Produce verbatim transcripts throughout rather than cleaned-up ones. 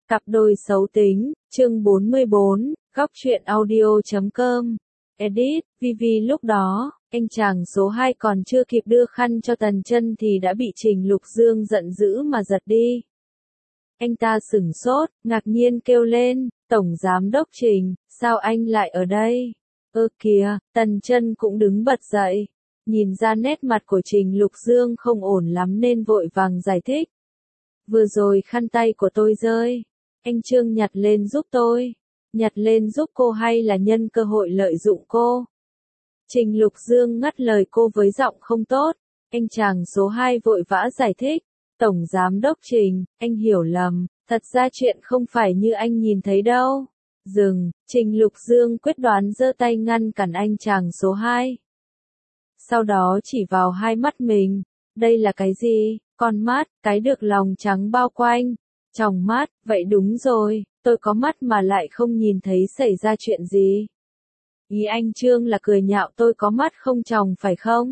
Cặp đôi xấu tính, chương bốn mươi bốn, góc truyện audio chấm com. Edit, Vivi lúc đó, anh chàng số hai còn chưa kịp đưa khăn cho Tần Chân thì đã bị Trình Lục Dương giận dữ mà giật đi. Anh ta sửng sốt, ngạc nhiên kêu lên, Tổng Giám Đốc Trình, sao anh lại ở đây? Ơ kìa, Tần Chân cũng đứng bật dậy, nhìn ra nét mặt của Trình Lục Dương không ổn lắm nên vội vàng giải thích. Vừa rồi khăn tay của tôi rơi. Anh Trương nhặt lên giúp tôi. Nhặt lên giúp cô hay là nhân cơ hội lợi dụng cô? Trình Lục Dương ngắt lời cô với giọng không tốt. Anh chàng số hai vội vã giải thích. Tổng Giám Đốc Trình, anh hiểu lầm, thật ra chuyện không phải như anh nhìn thấy đâu. Dừng, Trình Lục Dương quyết đoán giơ tay ngăn cản anh chàng số hai. Sau đó chỉ vào hai mắt mình. Đây là cái gì? Con mắt, cái được lòng trắng bao quanh. Tròng mắt, vậy đúng rồi, tôi có mắt mà lại không nhìn thấy xảy ra chuyện gì. Ý anh Trương là cười nhạo tôi có mắt không tròng phải không?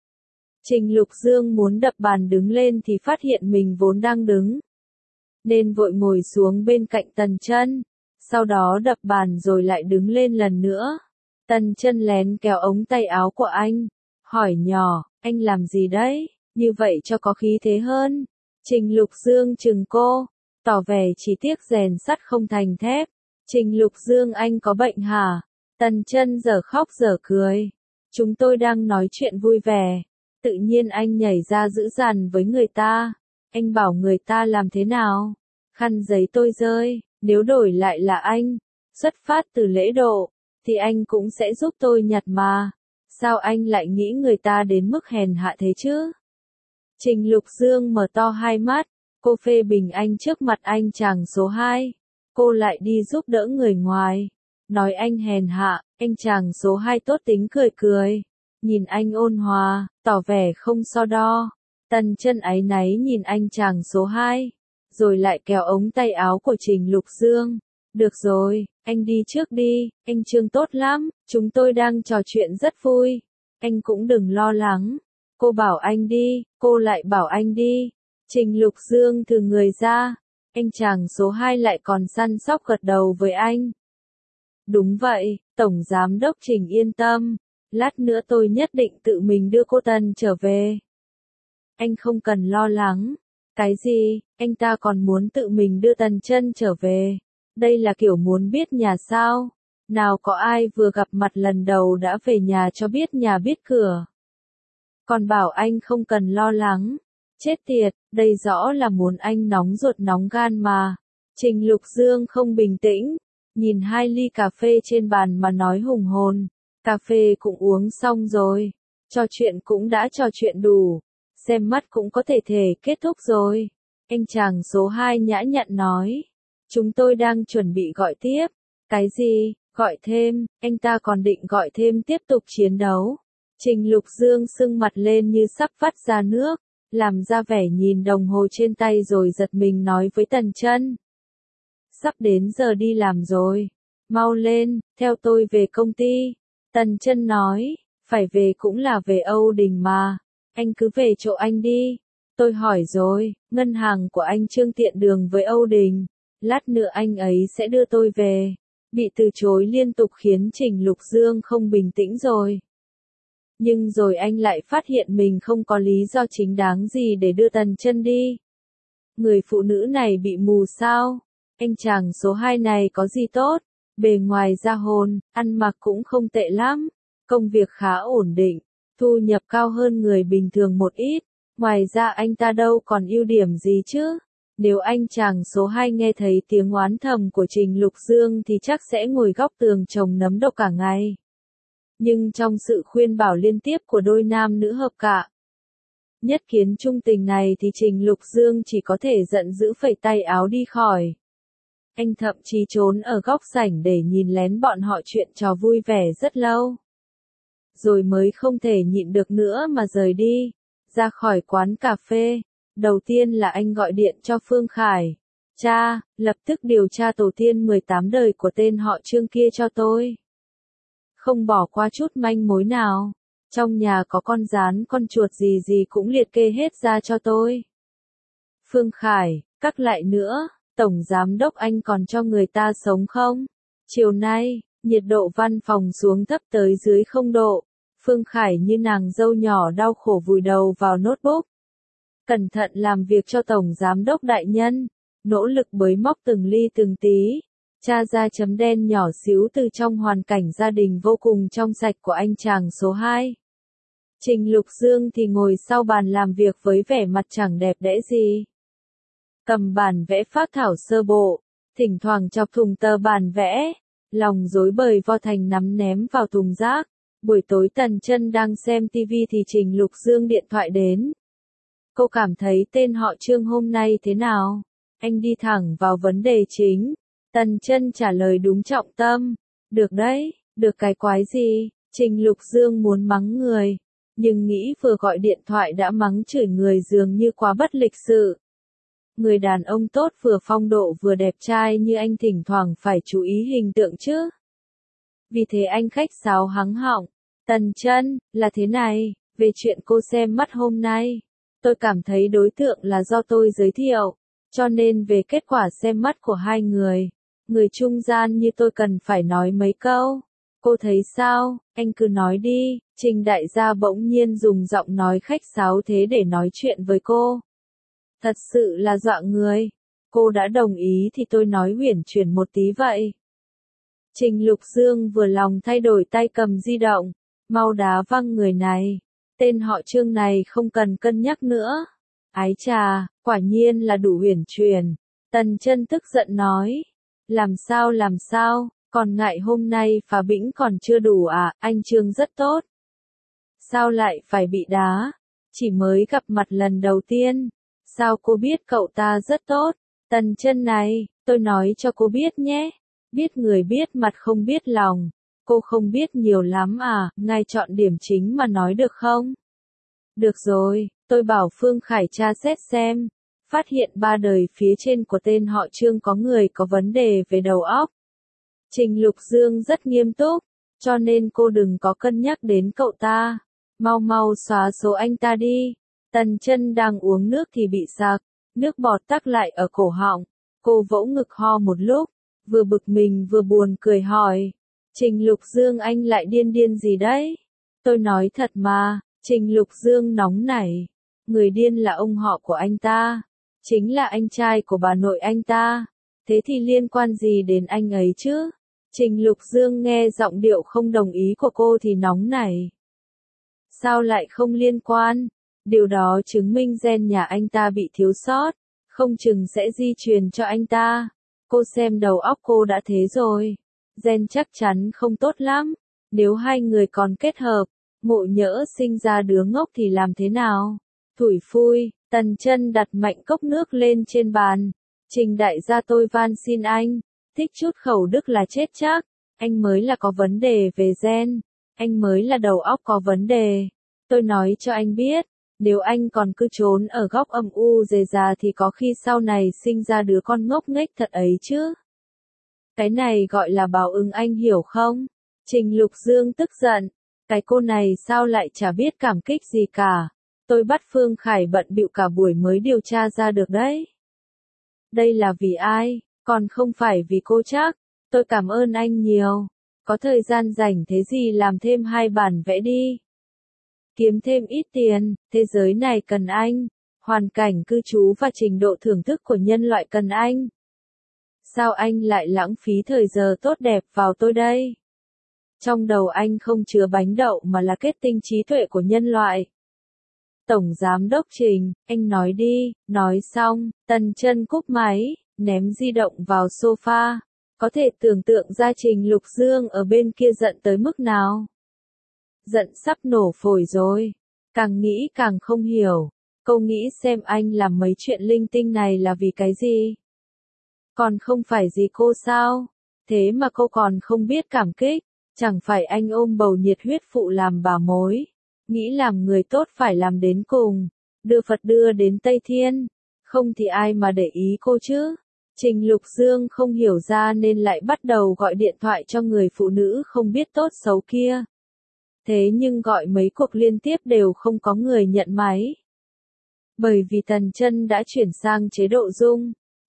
Trình Lục Dương muốn đập bàn đứng lên thì phát hiện mình vốn đang đứng, nên vội ngồi xuống bên cạnh Tần Chân, sau đó đập bàn rồi lại đứng lên lần nữa. Tần Chân lén kéo ống tay áo của anh, hỏi nhỏ, anh làm gì đấy, như vậy cho có khí thế hơn. Trình Lục Dương chừng cô, tỏ vẻ chỉ tiếc rèn sắt không thành thép. Trình Lục Dương anh có bệnh hả? Tần Chân giờ khóc giờ cười. Chúng tôi đang nói chuyện vui vẻ. Tự nhiên anh nhảy ra dữ dằn với người ta. Anh bảo người ta làm thế nào? Khăn giấy tôi rơi, nếu đổi lại là anh, xuất phát từ lễ độ, thì anh cũng sẽ giúp tôi nhặt mà. Sao anh lại nghĩ người ta đến mức hèn hạ thế chứ? Trình Lục Dương mở to hai mắt. Cô phê bình anh trước mặt anh chàng số hai. Cô lại đi giúp đỡ người ngoài. Nói anh hèn hạ, anh chàng số hai tốt tính cười cười. Nhìn anh ôn hòa, tỏ vẻ không so đo. Tần Chân áy náy nhìn anh chàng số hai. Rồi lại kéo ống tay áo của Trình Lục Dương. Được rồi, anh đi trước đi, anh Trương tốt lắm, chúng tôi đang trò chuyện rất vui. Anh cũng đừng lo lắng. Cô bảo anh đi, cô lại bảo anh đi. Trình Lục Dương thừ người ra, anh chàng số hai lại còn săn sóc gật đầu với anh. Đúng vậy, Tổng Giám Đốc Trình yên tâm, lát nữa tôi nhất định tự mình đưa cô Tần trở về. Anh không cần lo lắng. Cái gì, anh ta còn muốn tự mình đưa Tần Chân trở về? Đây là kiểu muốn biết nhà sao? Nào có ai vừa gặp mặt lần đầu đã về nhà cho biết nhà biết cửa. Còn bảo anh không cần lo lắng. Chết tiệt, đây rõ là muốn anh nóng ruột nóng gan mà. Trình Lục Dương không bình tĩnh, nhìn hai ly cà phê trên bàn mà nói hùng hồn. Cà phê cũng uống xong rồi, trò chuyện cũng đã trò chuyện đủ, xem mắt cũng có thể thể kết thúc rồi. Anh chàng số hai nhã nhặn nói, chúng tôi đang chuẩn bị gọi tiếp. Cái gì, gọi thêm, anh ta còn định gọi thêm tiếp tục chiến đấu. Trình Lục Dương sưng mặt lên như sắp vắt ra nước. Làm ra vẻ nhìn đồng hồ trên tay rồi giật mình nói với Tần Chân. Sắp đến giờ đi làm rồi. Mau lên, theo tôi về công ty. Tần Chân nói, phải về cũng là về Âu Đình mà. Anh cứ về chỗ anh đi. Tôi hỏi rồi, ngân hàng của anh Trương tiện đường với Âu Đình. Lát nữa anh ấy sẽ đưa tôi về. Bị từ chối liên tục khiến Trình Lục Dương không bình tĩnh rồi. Nhưng rồi anh lại phát hiện mình không có lý do chính đáng gì để đưa Tần Chân đi. Người phụ nữ này bị mù sao? Anh chàng số hai này có gì tốt? Bề ngoài ra hồn, ăn mặc cũng không tệ lắm. Công việc khá ổn định, thu nhập cao hơn người bình thường một ít. Ngoài ra anh ta đâu còn ưu điểm gì chứ? Nếu anh chàng số hai nghe thấy tiếng oán thầm của Trình Lục Dương thì chắc sẽ ngồi góc tường trồng nấm độc cả ngày. Nhưng trong sự khuyên bảo liên tiếp của đôi nam nữ hợp cả nhất kiến trung tình này thì Trình Lục Dương chỉ có thể giận dữ phẩy tay áo đi khỏi. Anh thậm chí trốn ở góc sảnh để nhìn lén bọn họ chuyện trò vui vẻ rất lâu. Rồi mới không thể nhịn được nữa mà rời đi, ra khỏi quán cà phê. Đầu tiên là anh gọi điện cho Phương Khải. Cha, lập tức điều tra tổ tiên mười tám đời của tên họ Trương kia cho tôi. Không bỏ qua chút manh mối nào. Trong nhà có con gián con chuột gì gì cũng liệt kê hết ra cho tôi. Phương Khải, cắt lại nữa, Tổng giám đốc anh còn cho người ta sống không? Chiều nay, nhiệt độ văn phòng xuống thấp tới dưới không độ. Phương Khải như nàng dâu nhỏ đau khổ vùi đầu vào notebook. Cẩn thận làm việc cho Tổng Giám đốc đại nhân. Nỗ lực bới móc từng ly từng tí. Tra ra chấm đen nhỏ xíu từ trong hoàn cảnh gia đình vô cùng trong sạch của anh chàng số hai. Trình Lục Dương thì ngồi sau bàn làm việc với vẻ mặt chẳng đẹp đẽ gì. Cầm bản vẽ phác thảo sơ bộ, thỉnh thoảng chọc thùng tờ bản vẽ, lòng rối bời vo thành nắm ném vào thùng rác. Buổi tối Tần Chân đang xem tivi thì Trình Lục Dương điện thoại đến. Cô cảm thấy tên họ Trương hôm nay thế nào? Anh đi thẳng vào vấn đề chính. Tần Chân trả lời đúng trọng tâm. Được đấy, được cái quái gì? Trình Lục Dương muốn mắng người, nhưng nghĩ vừa gọi điện thoại đã mắng chửi người dường như quá bất lịch sự. Người đàn ông tốt vừa phong độ vừa đẹp trai như anh thỉnh thoảng phải chú ý hình tượng chứ. Vì thế anh khách sáo hắng họng. Tần Chân, là thế này, về chuyện cô xem mắt hôm nay. Tôi cảm thấy đối tượng là do tôi giới thiệu, cho nên về kết quả xem mắt của hai người, người trung gian như tôi cần phải nói mấy câu. Cô thấy sao? Anh cứ nói đi. Trình đại gia bỗng nhiên dùng giọng nói khách sáo thế để nói chuyện với cô. Thật sự là dọa người. Cô đã đồng ý thì tôi nói uyển chuyển một tí vậy. Trình Lục Dương vừa lòng thay đổi tay cầm di động. Mau đá văng người này. Tên họ Trương này không cần cân nhắc nữa. Ái chà, quả nhiên là đủ uyển chuyển. Tần Chân tức giận nói. Làm sao làm sao, còn ngại hôm nay phá bĩnh còn chưa đủ à, anh Trương rất tốt. Sao lại phải bị đá? Chỉ mới gặp mặt lần đầu tiên. Sao cô biết cậu ta rất tốt? Tần Chân này, tôi nói cho cô biết nhé. Biết người biết mặt không biết lòng. Cô không biết nhiều lắm à, ngay chọn điểm chính mà nói được không? Được rồi, tôi bảo Phương Khải tra xét xem. Phát hiện ba đời phía trên của tên họ Trương có người có vấn đề về đầu óc. Trình Lục Dương rất nghiêm túc, cho nên cô đừng có cân nhắc đến cậu ta. Mau mau xóa số anh ta đi. Tần Chân đang uống nước thì bị sặc, nước bọt tắc lại ở cổ họng. Cô vỗ ngực ho một lúc, vừa bực mình vừa buồn cười hỏi. Trình Lục Dương anh lại điên điên gì đấy? Tôi nói thật mà. Trình Lục Dương nóng nảy. Người điên là ông họ của anh ta. Chính là anh trai của bà nội anh ta. Thế thì liên quan gì đến anh ấy chứ? Trình Lục Dương nghe giọng điệu không đồng ý của cô thì nóng nảy. Sao lại không liên quan? Điều đó chứng minh gen nhà anh ta bị thiếu sót. Không chừng sẽ di truyền cho anh ta. Cô xem đầu óc cô đã thế rồi. Gen chắc chắn không tốt lắm. Nếu hai người còn kết hợp, ngộ nhỡ sinh ra đứa ngốc thì làm thế nào? Thủi phui. Tần Chân đặt mạnh cốc nước lên trên bàn. Trình đại gia tôi van xin anh. Thích chút khẩu đức là chết chắc. Anh mới là có vấn đề về gen. Anh mới là đầu óc có vấn đề. Tôi nói cho anh biết. Nếu anh còn cứ trốn ở góc âm u dề già thì có khi sau này sinh ra đứa con ngốc nghếch thật ấy chứ. Cái này gọi là báo ứng anh hiểu không? Trình Lục Dương tức giận. Cái cô này sao lại chả biết cảm kích gì cả. Tôi bắt Phương Khải bận bịu cả buổi mới điều tra ra được đấy. Đây là vì ai? Còn không phải vì cô chắc. Tôi cảm ơn anh nhiều. Có thời gian rảnh thế gì làm thêm hai bản vẽ đi. Kiếm thêm ít tiền, thế giới này cần anh. Hoàn cảnh cư trú và trình độ thưởng thức của nhân loại cần anh. Sao anh lại lãng phí thời giờ tốt đẹp vào tôi đây? Trong đầu anh không chứa bánh đậu mà là kết tinh trí tuệ của nhân loại. Tổng Giám đốc Trình, anh nói đi. Nói xong, Tần Chân cúp máy, ném di động vào sofa. Có thể tưởng tượng ra Trình Lục Dương ở bên kia giận tới mức nào. Giận sắp nổ phổi rồi. Càng nghĩ càng không hiểu. Cô nghĩ xem anh làm mấy chuyện linh tinh này là vì cái gì? Còn không phải gì cô sao? Thế mà cô còn không biết cảm kích. Chẳng phải anh ôm bầu nhiệt huyết phụ làm bà mối. Nghĩ làm người tốt phải làm đến cùng. Đưa Phật đưa đến Tây Thiên. Không thì ai mà để ý cô chứ? Trình Lục Dương không hiểu ra nên lại bắt đầu gọi điện thoại cho người phụ nữ không biết tốt xấu kia. Thế nhưng gọi mấy cuộc liên tiếp đều không có người nhận máy. Bởi vì Tần Chân đã chuyển sang chế độ rung.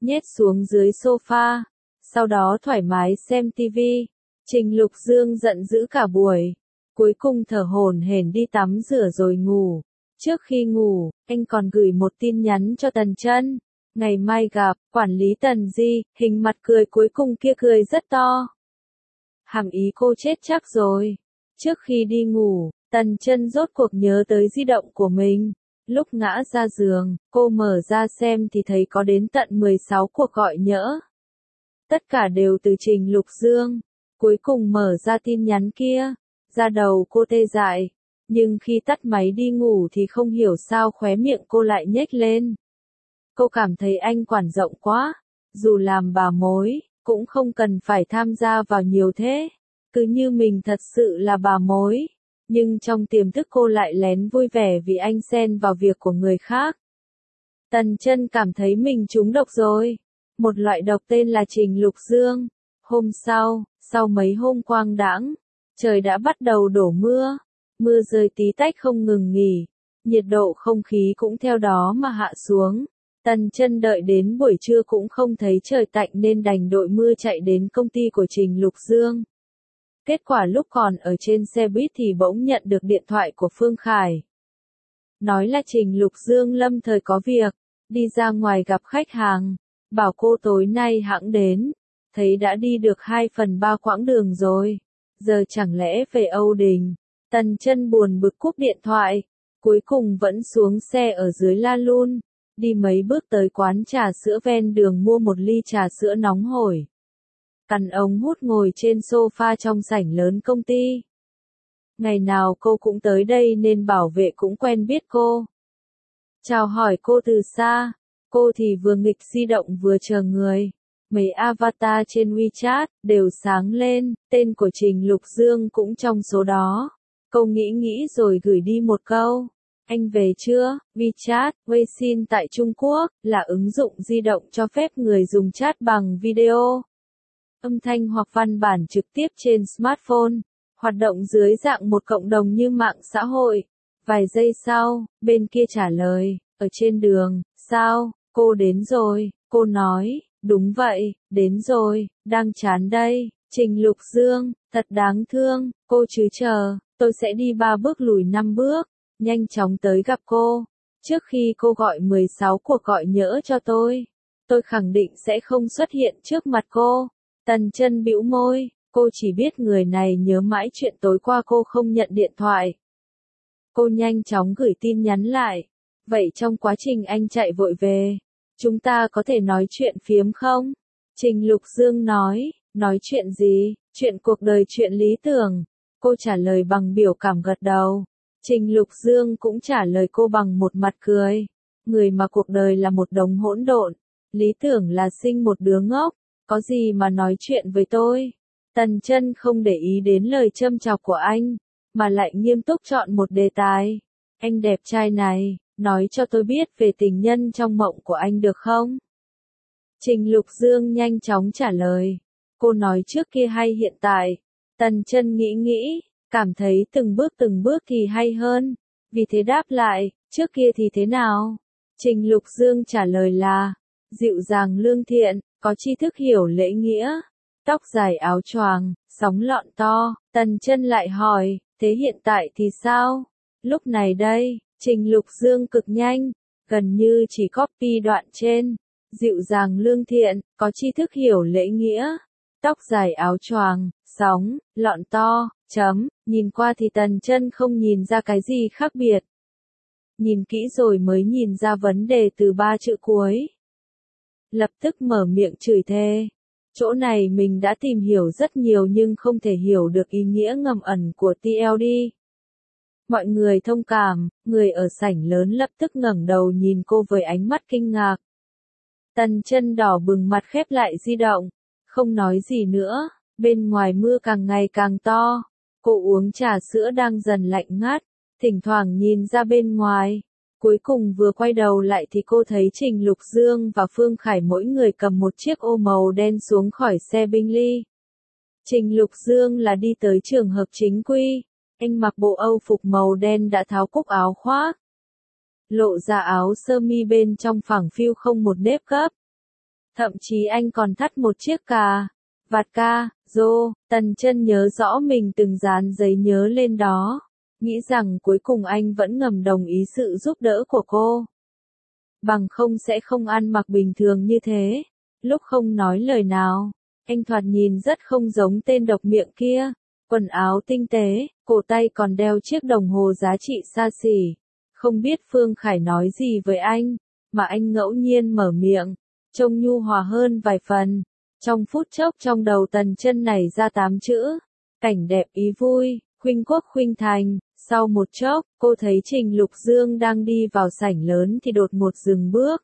nhét xuống dưới sofa, sau đó thoải mái xem tivi. Trình Lục Dương giận dữ cả buổi, cuối cùng thở hổn hển đi tắm rửa rồi ngủ. Trước khi ngủ, anh còn gửi một tin nhắn cho Tần Chân. Ngày mai gặp, quản lý Tần Di, hình mặt cười cuối cùng kia cười rất to. Hàm ý cô chết chắc rồi. Trước khi đi ngủ, Tần Chân rốt cuộc nhớ tới di động của mình. Lúc ngã ra giường, cô mở ra xem thì thấy có đến tận mười sáu cuộc gọi nhỡ. Tất cả đều từ Trình Lục Dương. Cuối cùng mở ra tin nhắn kia, da đầu cô tê dại. Nhưng khi tắt máy đi ngủ thì không hiểu sao khóe miệng cô lại nhếch lên. Cô cảm thấy anh quản rộng quá, dù làm bà mối, cũng không cần phải tham gia vào nhiều thế. Cứ như mình thật sự là bà mối. Nhưng trong tiềm thức cô lại lén vui vẻ vì anh xen vào việc của người khác. Tần Chân cảm thấy mình trúng độc rồi. Một loại độc tên là Trình Lục Dương. Hôm sau, sau mấy hôm quang đãng, trời đã bắt đầu đổ mưa. Mưa rơi tí tách không ngừng nghỉ. Nhiệt độ không khí cũng theo đó mà hạ xuống. Tần Chân đợi đến buổi trưa cũng không thấy trời tạnh nên đành đội mưa chạy đến công ty của Trình Lục Dương. Kết quả lúc còn ở trên xe buýt thì bỗng nhận được điện thoại của Phương Khải. Nói là Trình Lục Dương lâm thời có việc, đi ra ngoài gặp khách hàng, bảo cô tối nay hẵng đến, thấy đã đi được hai phần ba quãng đường rồi, giờ chẳng lẽ về Âu Đình. Tần Chân buồn bực cúp điện thoại, cuối cùng vẫn xuống xe ở dưới La Lun, đi mấy bước tới quán trà sữa ven đường mua một ly trà sữa nóng hổi. Cằn ống hút ngồi trên sofa trong sảnh lớn công ty. Ngày nào cô cũng tới đây nên bảo vệ cũng quen biết cô. Chào hỏi cô từ xa, cô thì vừa nghịch di động vừa chờ người. Mấy avatar trên WeChat đều sáng lên, tên của Trình Lục Dương cũng trong số đó. Cô nghĩ nghĩ rồi gửi đi một câu. Anh về chưa? WeChat, Weixin tại Trung Quốc, là ứng dụng di động cho phép người dùng chat bằng video, âm thanh hoặc văn bản trực tiếp trên smartphone, hoạt động dưới dạng một cộng đồng như mạng xã hội. Vài giây sau, bên kia trả lời, ở trên đường, sao, cô đến rồi, cô nói, đúng vậy, đến rồi, đang chán đây. Trình Lục Dương, thật đáng thương, cô chứ chờ, tôi sẽ đi ba bước lùi năm bước, nhanh chóng tới gặp cô. Trước khi cô gọi mười sáu cuộc gọi nhỡ cho tôi, tôi khẳng định sẽ không xuất hiện trước mặt cô. Tần Chân bĩu môi, cô chỉ biết người này nhớ mãi chuyện tối qua cô không nhận điện thoại. Cô nhanh chóng gửi tin nhắn lại. Vậy trong quá trình anh chạy vội về, chúng ta có thể nói chuyện phiếm không? Trình Lục Dương nói, nói chuyện gì? Chuyện cuộc đời, chuyện lý tưởng. Cô trả lời bằng biểu cảm gật đầu. Trình Lục Dương cũng trả lời cô bằng một mặt cười. Người mà cuộc đời là một đống hỗn độn, lý tưởng là sinh một đứa ngốc. Có gì mà nói chuyện với tôi? Tần Chân không để ý đến lời châm chọc của anh, mà lại nghiêm túc chọn một đề tài. Anh đẹp trai này, nói cho tôi biết về tình nhân trong mộng của anh được không? Trình Lục Dương nhanh chóng trả lời. Cô nói trước kia hay hiện tại? Tần Chân nghĩ nghĩ, cảm thấy từng bước từng bước thì hay hơn. Vì thế đáp lại, trước kia thì thế nào? Trình Lục Dương trả lời là, dịu dàng lương thiện, có tri thức hiểu lễ nghĩa, tóc dài áo choàng, sóng lọn to. Tần Chân lại hỏi, thế hiện tại thì sao? Lúc này đây, Trình Lục Dương cực nhanh, gần như chỉ copy đoạn trên. Dịu dàng lương thiện, có tri thức hiểu lễ nghĩa, tóc dài áo choàng, sóng, lọn to, chấm, nhìn qua thì Tần Chân không nhìn ra cái gì khác biệt. Nhìn kỹ rồi mới nhìn ra vấn đề từ ba chữ cuối. Lập tức mở miệng chửi thề. Chỗ này mình đã tìm hiểu rất nhiều nhưng không thể hiểu được ý nghĩa ngầm ẩn của tê lờ đê. Mọi người thông cảm, người ở sảnh lớn lập tức ngẩng đầu nhìn cô với ánh mắt kinh ngạc. Tần Chân đỏ bừng mặt khép lại di động, không nói gì nữa. Bên ngoài mưa càng ngày càng to. Cô uống trà sữa đang dần lạnh ngắt, thỉnh thoảng nhìn ra bên ngoài. Cuối cùng vừa quay đầu lại thì cô thấy Trình Lục Dương và Phương Khải mỗi người cầm một chiếc ô màu đen xuống khỏi xe Bentley. Trình Lục Dương là đi tới trường hợp chính quy. Anh mặc bộ Âu phục màu đen đã tháo cúc áo khoác, lộ ra áo sơ mi bên trong phẳng phiu không một nếp gấp. Thậm chí anh còn thắt một chiếc cà vạt ca rô. Tần Chân nhớ rõ mình từng dán giấy nhớ lên đó, nghĩ rằng cuối cùng anh vẫn ngầm đồng ý sự giúp đỡ của cô. Bằng không sẽ không ăn mặc bình thường như thế. Lúc không nói lời nào, anh thoạt nhìn rất không giống tên độc miệng kia. Quần áo tinh tế, cổ tay còn đeo chiếc đồng hồ giá trị xa xỉ. Không biết Phương Khải nói gì với anh, mà anh ngẫu nhiên mở miệng, trông nhu hòa hơn vài phần. Trong phút chốc trong đầu Tần Chân nảy ra tám chữ, cảnh đẹp ý vui, khuynh quốc khuynh thành. Sau một chốc, cô thấy Trình Lục Dương đang đi vào sảnh lớn thì đột ngột dừng bước.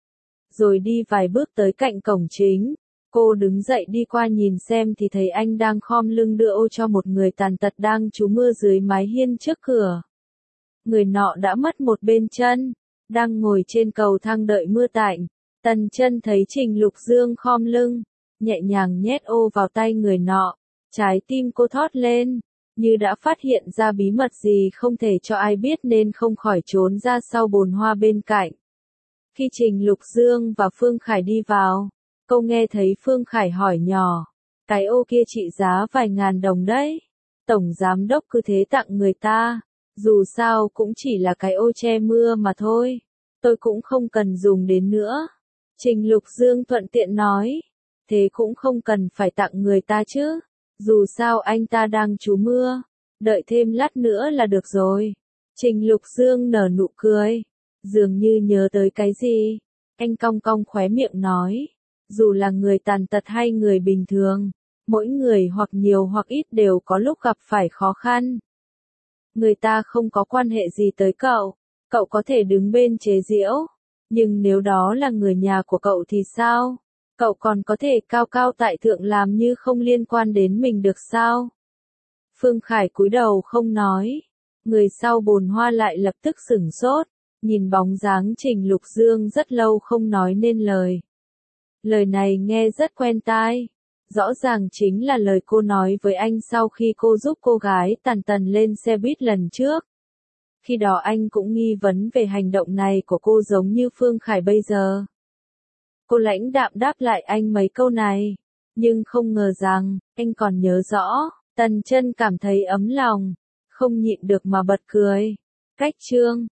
Rồi đi vài bước tới cạnh cổng chính. Cô đứng dậy đi qua nhìn xem thì thấy anh đang khom lưng đưa ô cho một người tàn tật đang trú mưa dưới mái hiên trước cửa. Người nọ đã mất một bên chân, đang ngồi trên cầu thang đợi mưa tạnh. Tần Chân thấy Trình Lục Dương khom lưng, nhẹ nhàng nhét ô vào tay người nọ. Trái tim cô thót lên, như đã phát hiện ra bí mật gì không thể cho ai biết nên không khỏi trốn ra sau bồn hoa bên cạnh. Khi Trình Lục Dương và Phương Khải đi vào, cô nghe thấy Phương Khải hỏi nhỏ, cái ô kia trị giá vài ngàn đồng đấy. Tổng giám đốc cứ thế tặng người ta, dù sao cũng chỉ là cái ô che mưa mà thôi, tôi cũng không cần dùng đến nữa. Trình Lục Dương thuận tiện nói, thế cũng không cần phải tặng người ta chứ, dù sao anh ta đang trú mưa, đợi thêm lát nữa là được rồi. Trình Lục Dương nở nụ cười, dường như nhớ tới cái gì, anh cong cong khóe miệng nói, dù là người tàn tật hay người bình thường, mỗi người hoặc nhiều hoặc ít đều có lúc gặp phải khó khăn. Người ta không có quan hệ gì tới cậu, cậu có thể đứng bên chế giễu, nhưng nếu đó là người nhà của cậu thì sao? Cậu còn có thể cao cao tại thượng làm như không liên quan đến mình được sao? Phương Khải cúi đầu không nói, người sau bồn hoa lại lập tức sửng sốt, nhìn bóng dáng Trình Lục Dương rất lâu không nói nên lời. Lời này nghe rất quen tai, rõ ràng chính là lời cô nói với anh sau khi cô giúp cô gái tàn tần lên xe buýt lần trước. Khi đó anh cũng nghi vấn về hành động này của cô giống như Phương Khải bây giờ. Cô lãnh đạm đáp lại anh mấy câu này, nhưng không ngờ rằng, anh còn nhớ rõ. Tần Chân cảm thấy ấm lòng, không nhịn được mà bật cười. Cách chương